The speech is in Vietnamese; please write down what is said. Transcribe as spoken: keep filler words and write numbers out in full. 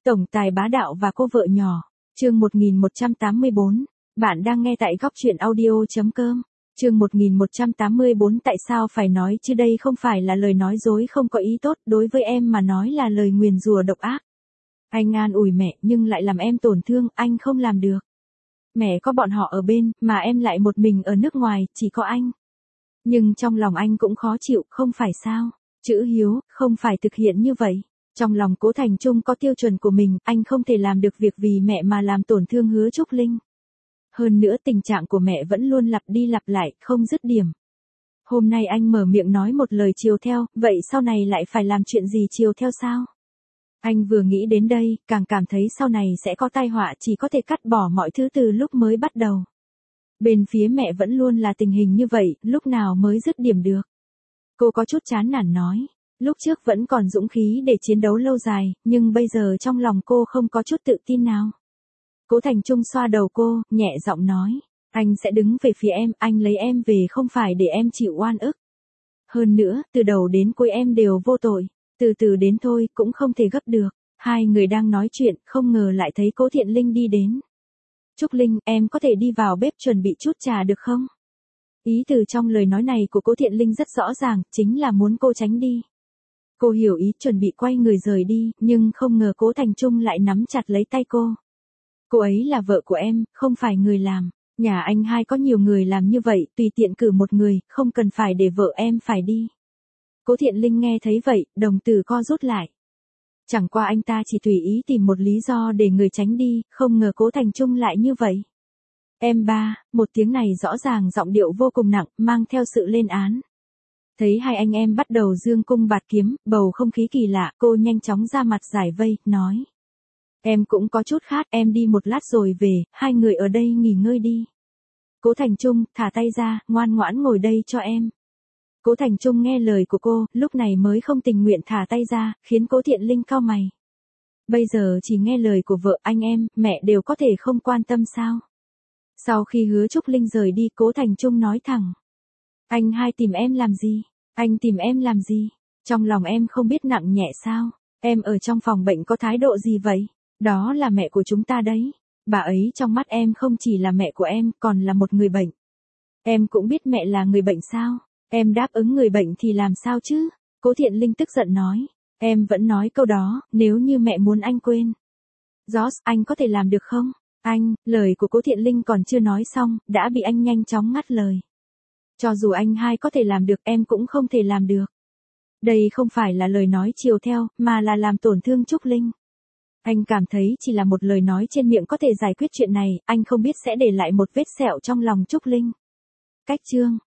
Tổng tài bá đạo và cô vợ nhỏ. Chương một nghìn một trăm tám mươi bốn. Bạn đang nghe tại góc truyện audio.com. Chương một nghìn một trăm tám mươi bốn. Tại sao phải nói chứ đây không phải là lời nói dối không có ý tốt, đối với em mà nói là lời nguyền rủa độc ác. Anh an ủi mẹ nhưng lại làm em tổn thương, anh không làm được. Mẹ có bọn họ ở bên, mà em lại một mình ở nước ngoài, chỉ có anh. Nhưng trong lòng anh cũng khó chịu, không phải sao? Chữ hiếu, không phải thực hiện như vậy. Trong lòng Cố Thành Trung có tiêu chuẩn của mình, anh không thể làm được việc vì mẹ mà làm tổn thương Hứa Trúc Linh. Hơn nữa tình trạng của mẹ vẫn luôn lặp đi lặp lại, không dứt điểm. Hôm nay anh mở miệng nói một lời chiều theo, vậy sau này lại phải làm chuyện gì chiều theo sao? Anh vừa nghĩ đến đây, càng cảm thấy sau này sẽ có tai họa, chỉ có thể cắt bỏ mọi thứ từ lúc mới bắt đầu. Bên phía mẹ vẫn luôn là tình hình như vậy, lúc nào mới dứt điểm được. Cô có chút chán nản nói. Lúc trước vẫn còn dũng khí để chiến đấu lâu dài, nhưng bây giờ trong lòng cô không có chút tự tin nào. Cố Thành Trung xoa đầu cô, nhẹ giọng nói. Anh sẽ đứng về phía em, anh lấy em về không phải để em chịu oan ức. Hơn nữa, từ đầu đến cuối em đều vô tội. Từ từ đến thôi, cũng không thể gấp được. Hai người đang nói chuyện, không ngờ lại thấy Cố Thiện Linh đi đến. Trúc Linh, em có thể đi vào bếp chuẩn bị chút trà được không? Ý từ trong lời nói này của Cố Thiện Linh rất rõ ràng, chính là muốn cô tránh đi. Cô hiểu ý, chuẩn bị quay người rời đi, nhưng không ngờ Cố Thành Trung lại nắm chặt lấy tay cô. Cô ấy là vợ của em, không phải người làm. Nhà anh hai có nhiều người làm như vậy, tùy tiện cử một người, không cần phải để vợ em phải đi. Cố Thiện Linh nghe thấy vậy, đồng tử co rút lại. Chẳng qua anh ta chỉ tùy ý tìm một lý do để người tránh đi, không ngờ Cố Thành Trung lại như vậy. Em ba, một tiếng này rõ ràng giọng điệu vô cùng nặng, mang theo sự lên án. Thấy hai anh em bắt đầu dương cung bạt kiếm, bầu không khí kỳ lạ, cô nhanh chóng ra mặt giải vây, nói. Em cũng có chút khát, em đi một lát rồi về, hai người ở đây nghỉ ngơi đi. Cố Thành Trung, thả tay ra, ngoan ngoãn ngồi đây cho em. Cố Thành Trung nghe lời của cô, lúc này mới không tình nguyện thả tay ra, khiến Cố Thiện Linh cau mày. Bây giờ chỉ nghe lời của vợ, anh em, mẹ đều có thể không quan tâm sao? Sau khi Hứa Trúc Linh rời đi, Cố Thành Trung nói thẳng. Anh hai tìm em làm gì? Anh tìm em làm gì? Trong lòng em không biết nặng nhẹ sao? Em ở trong phòng bệnh có thái độ gì vậy? Đó là mẹ của chúng ta đấy. Bà ấy trong mắt em không chỉ là mẹ của em, còn là một người bệnh. Em cũng biết mẹ là người bệnh sao? Em đáp ứng người bệnh thì làm sao chứ? Cố Thiện Linh tức giận nói. Em vẫn nói câu đó, nếu như mẹ muốn anh quên. Josh, anh có thể làm được không? Anh, lời của Cố Thiện Linh còn chưa nói xong, đã bị anh nhanh chóng ngắt lời. Cho dù anh hai có thể làm được, em cũng không thể làm được. Đây không phải là lời nói chiều theo, mà là làm tổn thương Trúc Linh. Anh cảm thấy chỉ là một lời nói trên miệng có thể giải quyết chuyện này, anh không biết sẽ để lại một vết sẹo trong lòng Trúc Linh. Cách chương